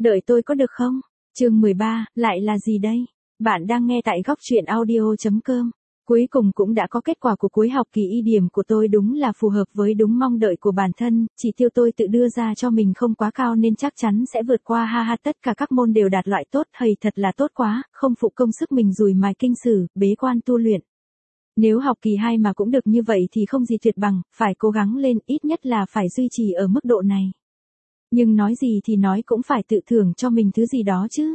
Đợi tôi có được không? Chương 13, lại là gì đây? Bạn đang nghe tại góc truyện audio.com. Cuối cùng cũng đã có kết quả của cuối học kỳ y điểm của tôi đúng là phù hợp với đúng mong đợi của bản thân, chỉ tiêu tôi tự đưa ra cho mình không quá cao nên chắc chắn sẽ vượt qua ha ha, tất cả các môn đều đạt loại tốt, thầy thật là tốt quá, không phụ công sức mình dùi mài kinh sử, bế quan tu luyện. Nếu học kỳ 2 mà cũng được như vậy thì không gì tuyệt bằng, phải cố gắng lên, ít nhất là phải duy trì ở mức độ này. Nhưng nói gì thì nói cũng phải tự thưởng cho mình thứ gì đó chứ.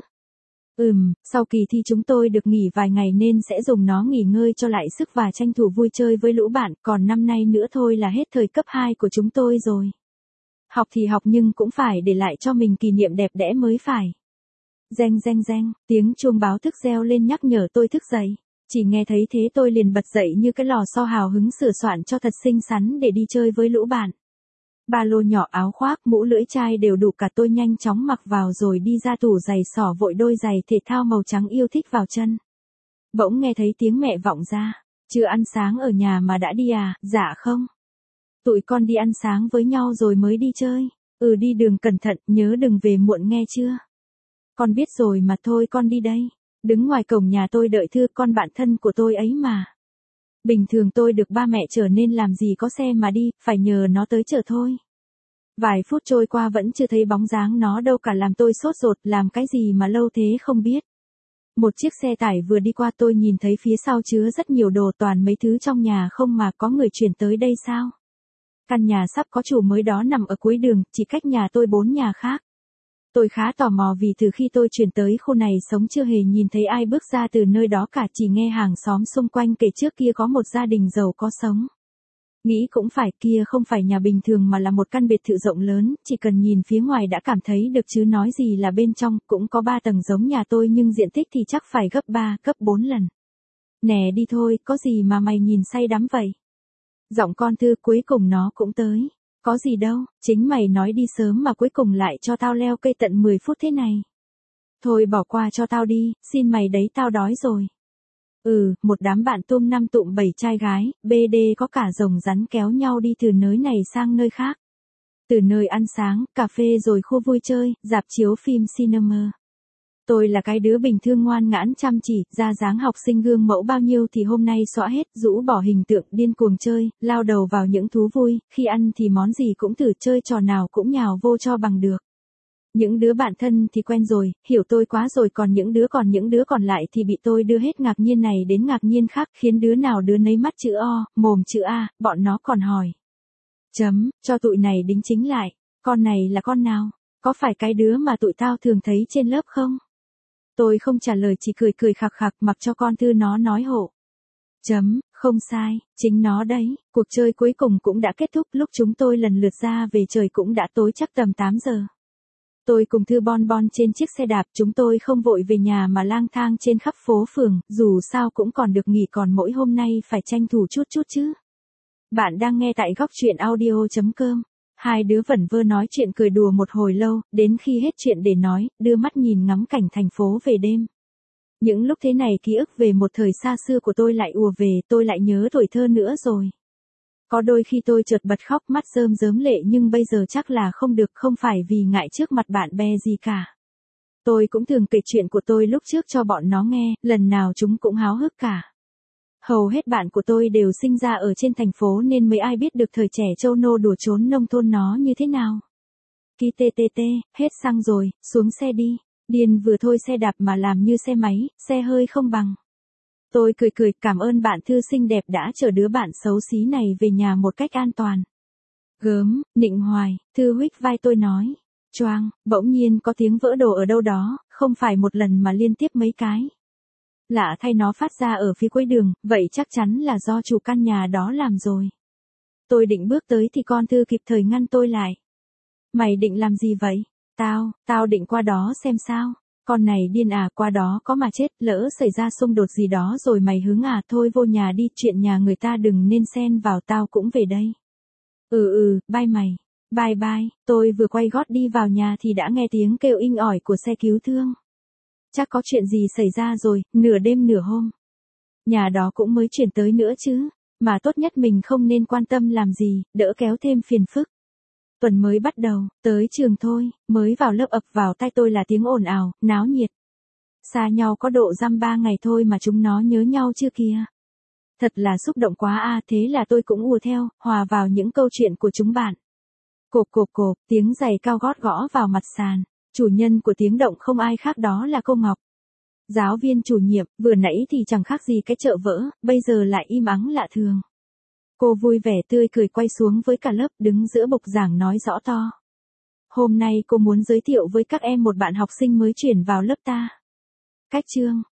Sau kỳ thi chúng tôi được nghỉ vài ngày nên sẽ dùng nó nghỉ ngơi cho lại sức và tranh thủ vui chơi với lũ bạn, còn năm nay nữa thôi là hết thời cấp 2 của chúng tôi rồi. Học thì học nhưng cũng phải để lại cho mình kỷ niệm đẹp đẽ mới phải. Reng reng reng, tiếng chuông báo thức reo lên nhắc nhở tôi thức dậy. Chỉ nghe thấy thế tôi liền bật dậy như cái lò xo hào hứng sửa soạn cho thật xinh xắn để đi chơi với lũ bạn. Ba lô nhỏ, áo khoác, mũ lưỡi chai đều đủ cả, tôi nhanh chóng mặc vào rồi đi ra tủ giày xỏ vội đôi giày thể thao màu trắng yêu thích vào chân. Bỗng nghe thấy tiếng mẹ vọng ra. Chưa ăn sáng ở nhà mà đã đi à? Dạ không. Tụi con đi ăn sáng với nhau rồi mới đi chơi. Đi đường cẩn thận, nhớ đừng về muộn nghe chưa? Con biết rồi mà, thôi con đi đây. Đứng ngoài cổng nhà tôi đợi Thư, con bạn thân của tôi ấy mà. Bình thường tôi được ba mẹ chở nên làm gì có xe mà đi, phải nhờ nó tới chở thôi. Vài phút trôi qua vẫn chưa thấy bóng dáng nó đâu cả, làm tôi sốt ruột, làm cái gì mà lâu thế không biết. Một chiếc xe tải vừa đi qua, tôi nhìn thấy phía sau chứa rất nhiều đồ, toàn mấy thứ trong nhà không mà, có người chuyển tới đây sao? Căn nhà sắp có chủ mới đó nằm ở cuối đường, chỉ cách nhà tôi 4 nhà khác. Tôi khá tò mò vì từ khi tôi chuyển tới khu này sống chưa hề nhìn thấy ai bước ra từ nơi đó cả, chỉ nghe hàng xóm xung quanh kể trước kia có một gia đình giàu có sống. Nghĩ cũng phải, kia không phải nhà bình thường mà là một căn biệt thự rộng lớn, chỉ cần nhìn phía ngoài đã cảm thấy được chứ nói gì là bên trong, cũng có 3 tầng giống nhà tôi nhưng diện tích thì chắc phải gấp 3, gấp 4 lần. Nè đi thôi, có gì mà mày nhìn say đắm vậy? Giọng con Thư cuối cùng nó cũng tới. Có gì đâu, chính mày nói đi sớm mà cuối cùng lại cho tao leo cây tận 10 phút thế này. Thôi bỏ qua cho tao đi, xin mày đấy, tao đói rồi. Một đám bạn tôm 5 tụm 7 trai gái, BD có cả rồng rắn kéo nhau đi từ nơi này sang nơi khác. Từ nơi ăn sáng, cà phê rồi khu vui chơi, rạp chiếu phim cinema. Tôi là cái đứa bình thường ngoan ngoãn chăm chỉ, ra dáng học sinh gương mẫu bao nhiêu thì hôm nay xõa hết, rũ bỏ hình tượng điên cuồng chơi, lao đầu vào những thú vui, khi ăn thì món gì cũng thử, chơi trò nào cũng nhào vô cho bằng được. Những đứa bạn thân thì quen rồi, hiểu tôi quá rồi, còn những đứa còn lại thì bị tôi đưa hết ngạc nhiên này đến ngạc nhiên khác, khiến đứa nào đứa nấy mắt chữ O, mồm chữ A, bọn nó còn hỏi. Cho tụi này đính chính lại, con này là con nào? Có phải cái đứa mà tụi tao thường thấy trên lớp không? Tôi không trả lời, chỉ cười cười khặc khặc mặc cho con Thư nó nói hộ. Không sai, chính nó đấy. Cuộc chơi cuối cùng cũng đã kết thúc, lúc chúng tôi lần lượt ra về trời cũng đã tối chắc tầm 8 giờ. Tôi cùng Thư bon bon trên chiếc xe đạp, chúng tôi không vội về nhà mà lang thang trên khắp phố phường, dù sao cũng còn được nghỉ, còn mỗi hôm nay phải tranh thủ chút chứ. Bạn đang nghe tại góc truyện audio.com. Hai đứa vẩn vơ nói chuyện cười đùa một hồi lâu, đến khi hết chuyện để nói, đưa mắt nhìn ngắm cảnh thành phố về đêm. Những lúc thế này ký ức về một thời xa xưa của tôi lại ùa về, tôi lại nhớ tuổi thơ nữa rồi. Có đôi khi tôi chợt bật khóc, mắt rơm rớm lệ, nhưng bây giờ chắc là không được, không phải vì ngại trước mặt bạn bè gì cả. Tôi cũng thường kể chuyện của tôi lúc trước cho bọn nó nghe, lần nào chúng cũng háo hức cả. Hầu hết bạn của tôi đều sinh ra ở trên thành phố nên mấy ai biết được thời trẻ trâu nô đùa trốn nông thôn nó như thế nào. Ki ttt, hết xăng rồi, xuống xe đi. Điên vừa thôi, xe đạp mà làm như xe máy, xe hơi không bằng. Tôi cười cảm ơn bạn Thư xinh đẹp đã chở đứa bạn xấu xí này về nhà một cách an toàn. Gớm, nịnh hoài, Thư huých vai tôi nói. Choang, bỗng nhiên có tiếng vỡ đồ ở đâu đó, không phải một lần mà liên tiếp mấy cái. Lạ thay nó phát ra ở phía cuối đường, vậy chắc chắn là do chủ căn nhà đó làm rồi. Tôi định bước tới thì con Thư kịp thời ngăn tôi lại. Mày định làm gì vậy? Tao định qua đó xem sao. Con này điên à, qua đó có mà chết, lỡ xảy ra xung đột gì đó rồi mày hứng à, thôi vô nhà đi, chuyện nhà người ta đừng nên xen vào, tao cũng về đây. Bye mày. Bye, tôi vừa quay gót đi vào nhà thì đã nghe tiếng kêu inh ỏi của xe cứu thương. Chắc có chuyện gì xảy ra rồi, nửa đêm nửa hôm. Nhà đó cũng mới chuyển tới nữa chứ, mà tốt nhất mình không nên quan tâm làm gì, đỡ kéo thêm phiền phức. Tuần mới bắt đầu, tới trường thôi, mới vào lớp ập vào tai tôi là tiếng ồn ào, náo nhiệt. Xa nhau có độ dăm 3 ngày thôi mà chúng nó nhớ nhau chưa kìa. Thật là xúc động quá a, thế là tôi cũng ùa theo, hòa vào những câu chuyện của chúng bạn. Cộp cộp cộp, tiếng giày cao gót gõ vào mặt sàn. Chủ nhân của tiếng động không ai khác đó là cô Ngọc. Giáo viên chủ nhiệm, vừa nãy thì chẳng khác gì cái chợ vỡ, bây giờ lại im ắng lạ thường. Cô vui vẻ tươi cười quay xuống với cả lớp, đứng giữa bục giảng nói rõ to. Hôm nay cô muốn giới thiệu với các em một bạn học sinh mới chuyển vào lớp ta. Cách chương.